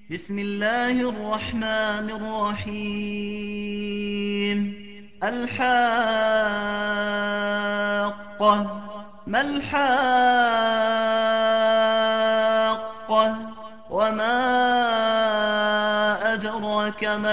بسم الله الرحمن الرحيم. الحاقة. ما الحاقة؟ وما أدراك ما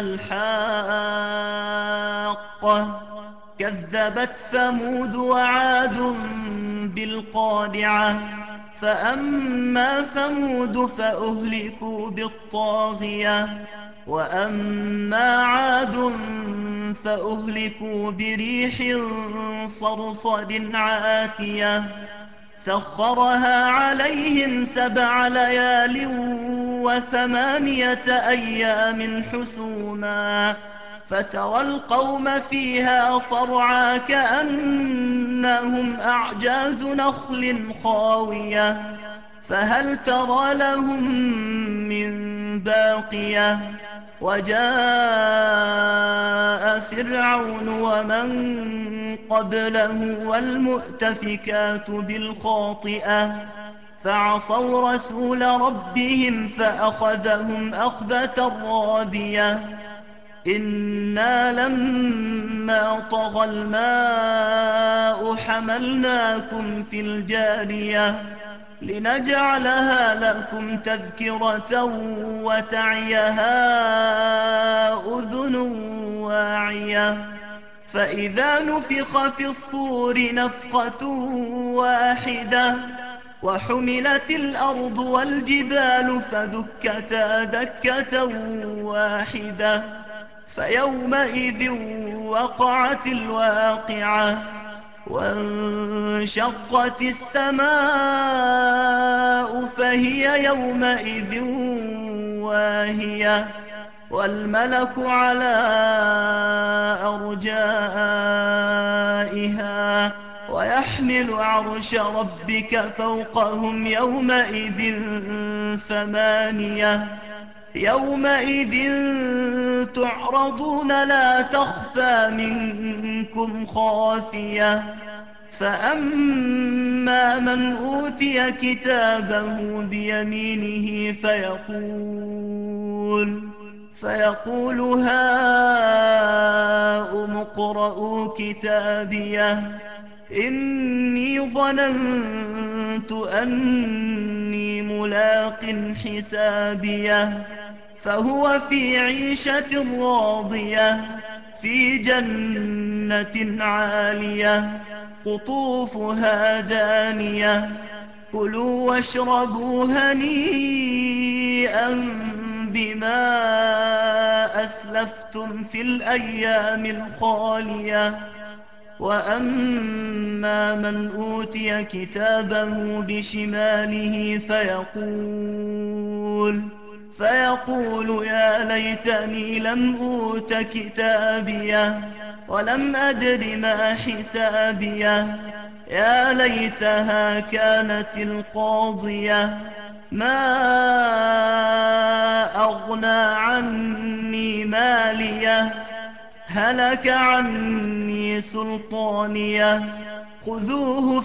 الحاقة؟ كذبت ثمود وعاد بالقارعة. فأما ثمود فأهلكوا بالطاغية، وأما عاد فأهلكوا بريح صرصر عاتية سخرها عليهم 7 ليال و8 أيام حسوما، فترى القوم فيها صرعى كأنهم أعجاز نخل خاوية، فهل ترى لهم من باقية؟ وجاء فرعون ومن قبله والمؤتفكات بالخاطئة فعصوا رسول ربهم فأخذهم أخذة رابية. إنا لما طغى الماء حملناكم في الجارية لنجعلها لكم تذكرة وتعيها أذن واعية. فإذا نفخ في الصور نفخة واحدة وحملت الأرض والجبال فدكتا دكة واحدة فيومئذ وقعت الواقعة، وانشقت السماء فهي يومئذ واهية، والملك على أرجائها ويحمل عرش ربك فوقهم يومئذ 8. يومئذ تعرضون لا تخفى منكم خافية. فأما من أوتي كتابه بيمينه فيقول هاؤم اقرءوا كتابيه إني ظننت أني ملاق حسابيه. فهو في عيشة راضية في جنة عالية قطوفها دانية. كلوا واشربوا هنيئا بما أسلفتم في الأيام الخالية. وأما من أوتي كتابه بشماله فيقول يا ليتني لم أوت كتابيه ولم أدر ما حسابيه. يا ليتها كانت القاضية ما أغنى عني ماليه هلك عني سلطانيه. خذوه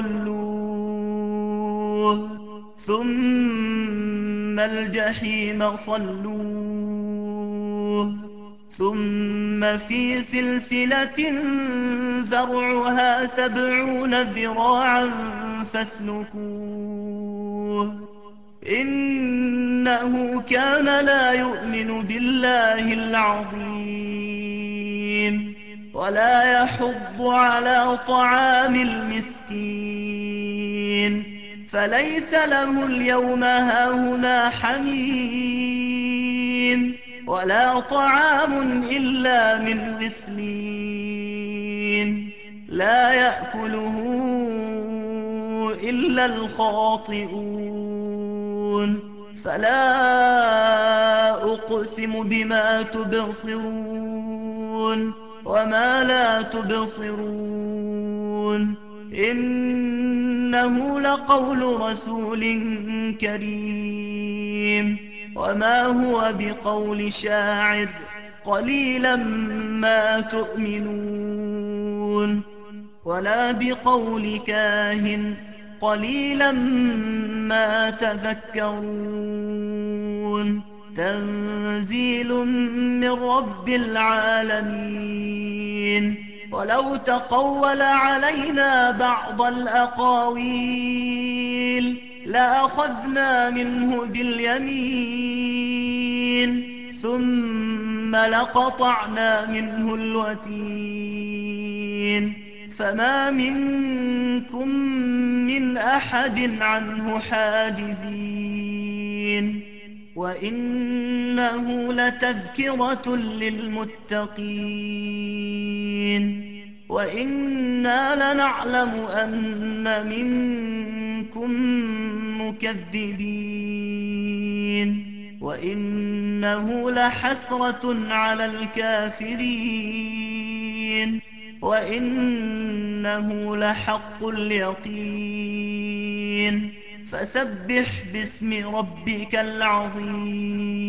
فغلوه ثم الجحيم صلوه ثم في سلسلة ذرعها 70 ذراعا فاسلكوه إنه كان لا يؤمن بالله العظيم ولا يحض على طعام المسكين فليس له اليوم هاهنا حميم ولا طعام إلا من غسلين لا يأكله إلا الخاطئون. فلا أقسم بما تبصرون وما لا تبصرون إنه لقول رسول كريم وما هو بقول شاعر قليلا ما تؤمنون ولا بقول كاهن قليلا ما تذكرون تنزيل من رب العالمين ولو تقول علينا بعض الأقاويل لأخذنا منه باليمين ثم لقطعنا منه الوتين فما منكم من أحد عنه حاجزين وإنه لتذكرة للمتقين وإنا لنعلم أن منكم مكذبين وإنه لحسرة على الكافرين وإنه لحق اليقين فسبح باسم ربك العظيم